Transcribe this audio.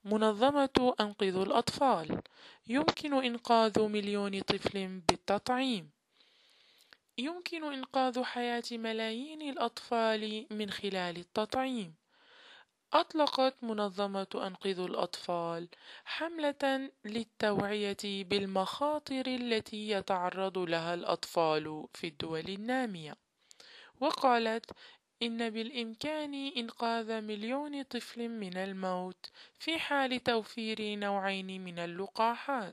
منظمة أنقذ الأطفال. يمكن إنقاذ مليون طفل بالتطعيم. يمكن إنقاذ حياة ملايين الأطفال من خلال التطعيم. أطلقت منظمة أنقذ الأطفال حملة للتوعية بالمخاطر التي يتعرض لها الأطفال في الدول النامية، وقالت إن بالإمكان إنقاذ مليون طفل من الموت في حال توفير نوعين من اللقاحات.